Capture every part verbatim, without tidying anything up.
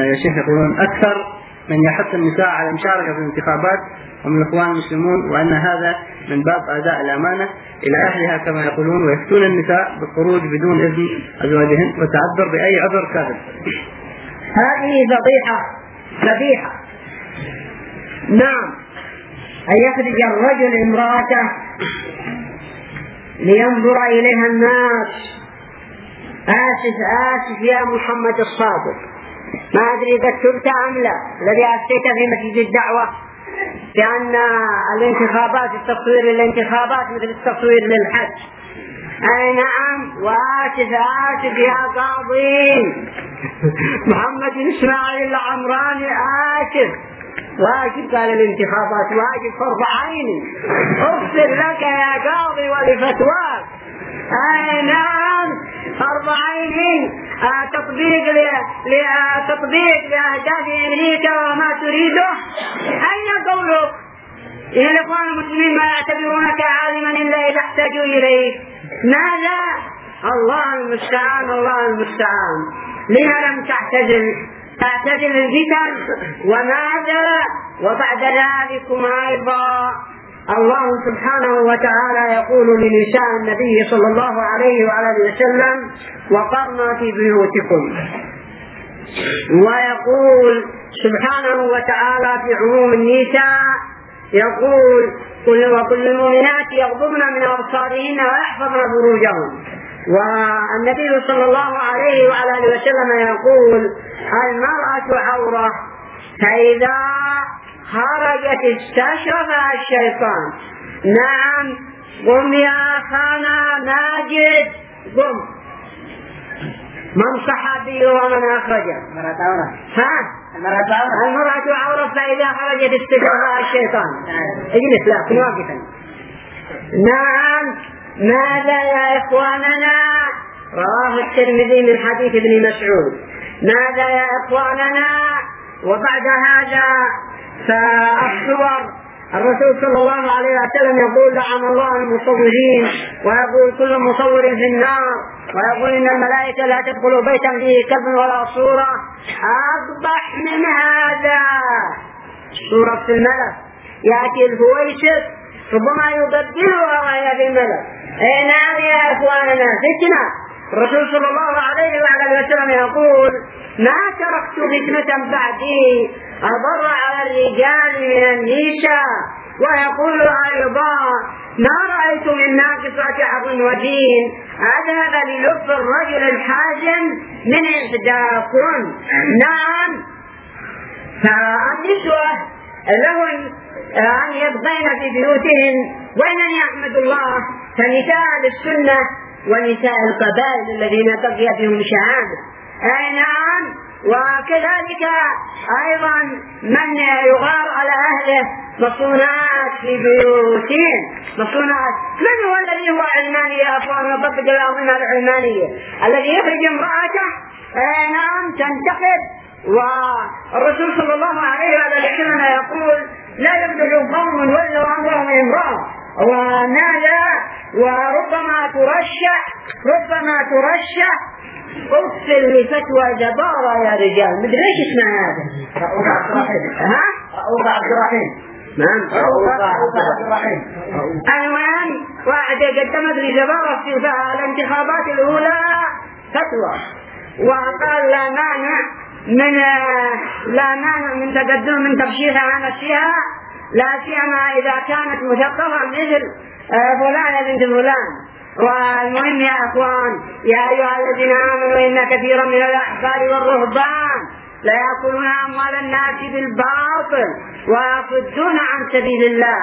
يا شيخ يقولون أكثر من يحث النساء على المشاركة في الانتخابات ومن الإخوان المسلمون، وأن هذا من باب أداء الأمانة إلى أهلها كما يقولون، ويفتون النساء بالخروج بدون إذن أزواجهن وتعذر بأي عذر كاذب. هذه فضيحة فضيحة. نعم، أن يخرج الرجل امرأته لينظر إليها الناس. آسف آسف يا محمد الصادق، ما أدري إذا كتبت أم لا، الذي أفتيت في مسجد الدعوة بأن الانتخابات التصوير للانتخابات مثل التصوير للحج. أي نعم، وآسف آسف يا قاضي محمد إسماعيل العمراني، آسف. واجب قال الانتخابات واجب فرض عيني، اغفر لك يا قاضي ولفتواك. اي نعم، فرض عيني، تطبيق لتطبيق لاهداف امريكا وما تريده. اين قولك ان الاخوان المسلمين ما يعتبرونك عالما الا اذا احتاجوا اليك؟ ماذا؟ الله المستعان الله المستعان. لما لم تعتزل تعتزل الفتن؟ وماذا؟ وبعد ذلكم أيضا الله سبحانه وتعالى يقول لنساء النبي صلى الله عليه وعلى اله وسلم: وقرنا في بيوتكم. ويقول سبحانه وتعالى في عموم النساء، يقول: وكل المؤمنات يغضبن من أبصارهن ويحفظن فروجهن. والنبي صلى الله عليه وعلى اله وسلم يقول: المرأة عورة، فإذا خرجت استشرفها الشيطان. نعم، قم يا أخانا ماجد، قم. من صحابي ومن أخرجه؟ المرأة عورة. ها؟ المرأة عورة. المرأة عورة فإذا خرجت استشرفها الشيطان. اجلس لا كن واقفا. نعم، ماذا يا إخواننا؟ رواه الترمذي من حديث ابن مسعود. ماذا يا إخواننا؟ وبعد هذا فالصور، الرسول صلى الله عليه وسلم يقول: لعن الله المصورين، ويقول: كل مصور في النار، ويقول: إن الملائكة لا تدخل بيتا فيه كلب ولا صورة. أقبح من هذا صورة الملك، يأتي الهويسف ربما يبدلها وهي بالملك. أي نعم يا إخواننا، فتنة. الرسول صلى الله عليه وعلى وسلم يقول: ما تركت فتنة بعدي أضر على الرجال من النساء. ويقول أيضا: ما رأيت من ناقصة عقل ودين أذهب للب الرجل الحازم من إحداكم. نعم، فالنسوة لهن أن يبقين في بيوتهن، وإنني أحمد الله فنساء السنة ونساء القبائل الذين بقي بهم شهادة. أي نعم، وكذلك أيضا من يغار على أهله مصونات في بيوتهم، مصونات. من هو الذي هو علماني يا أخوان وطبق الأنظمة العلمانية؟ الذي يخرج امرأته أي نعم تنتخب. والرسول صلى الله عليه وسلم يقول: لا يبدو قوم ولوا أمرهم امرأة. وماذا؟ وربما ترشح ربما ترشح أغفر لفتوى جبارة يا رجال. مدري ليش اسمها هذا؟ رؤوف عبد الرحيم. ها؟ رؤوف عبد الرحيم. نعم، رؤوف عبد الرحيم. المهم، واحد قدمت لجبارة في الانتخابات الأولى فتوى، وقال: لا مانع من لا مانع من تقدم من ترشيحها عن نفسها، لا سيما إذا كانت مثقفة مثل فلان بنت فلان. والمهم يا أخوان، يا أيها الذين آمنوا إن كثيرا من الأحبار والرهبان لا يأكلون أموال الناس بالباطل ويصدون عن سبيل الله.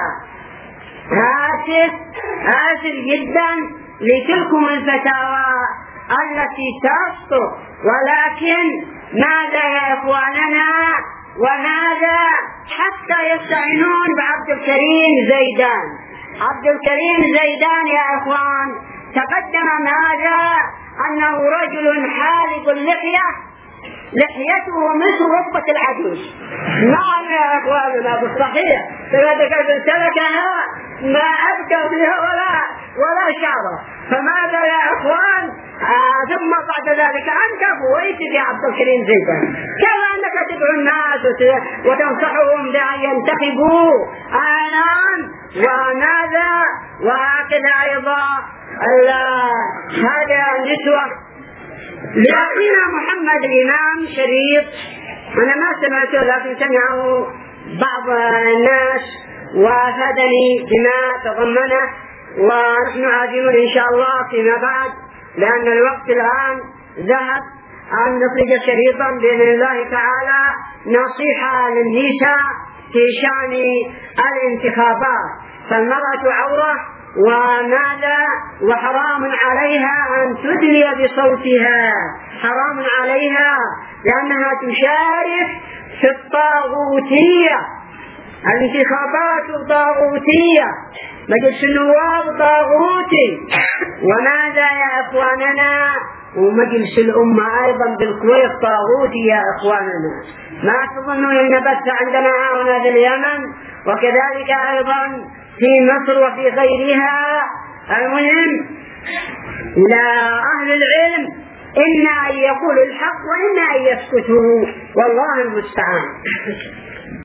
آسف آسف جدا لتلكم الفتاوى التي تسقط، ولكن ماذا يا إخواننا؟ وماذا؟ حتى يستعينون بعبد الكريم زيدان. عبد الكريم زيدان يا إخوان تقدم ماذا؟ أنه رجل حالق اللحية، لحيته مثل ربة العجوز. نعم يا أخواننا بالصحيح، فإذا كنت سلكها ما أبكى فيها ولا ولا شعره. فماذا يا أخوان؟ آه ثم بعد ذلك أنت فويت يا عبد الكريم زيدان، كيف أنك تدعو الناس وتنصحهم بأن ينتخبوا الآن وماذا، وهكذا أيضا هذا النسوة. لأخينا محمد الإمام شريط، أنا ما سمعته لكن سمعه بعض الناس وافادني بما تضمنه، ونحن عازمون إن شاء الله فيما بعد لأن الوقت الآن ذهب أن نخرج شريطا بإذن الله تعالى نصيحة للنساء في شأن الانتخابات. فالمرأة عورة وماذا، وحرام عليها أن تدلي بصوتها، حرام عليها لأنها تشارك في الطاغوتية، الانتخابات طاغوتية، مجلس النواب طاغوتي. وماذا يا إخواننا، ومجلس الأمة أيضا بالكويت طاغوتي يا إخواننا. ما تظنون أن بس عندنا هنا في اليمن وكذلك أيضا في مصر وفي غيرها. المهم لا أهل العلم إما أن يقولوا الحق وإما أن يسكتوا، والله المستعان.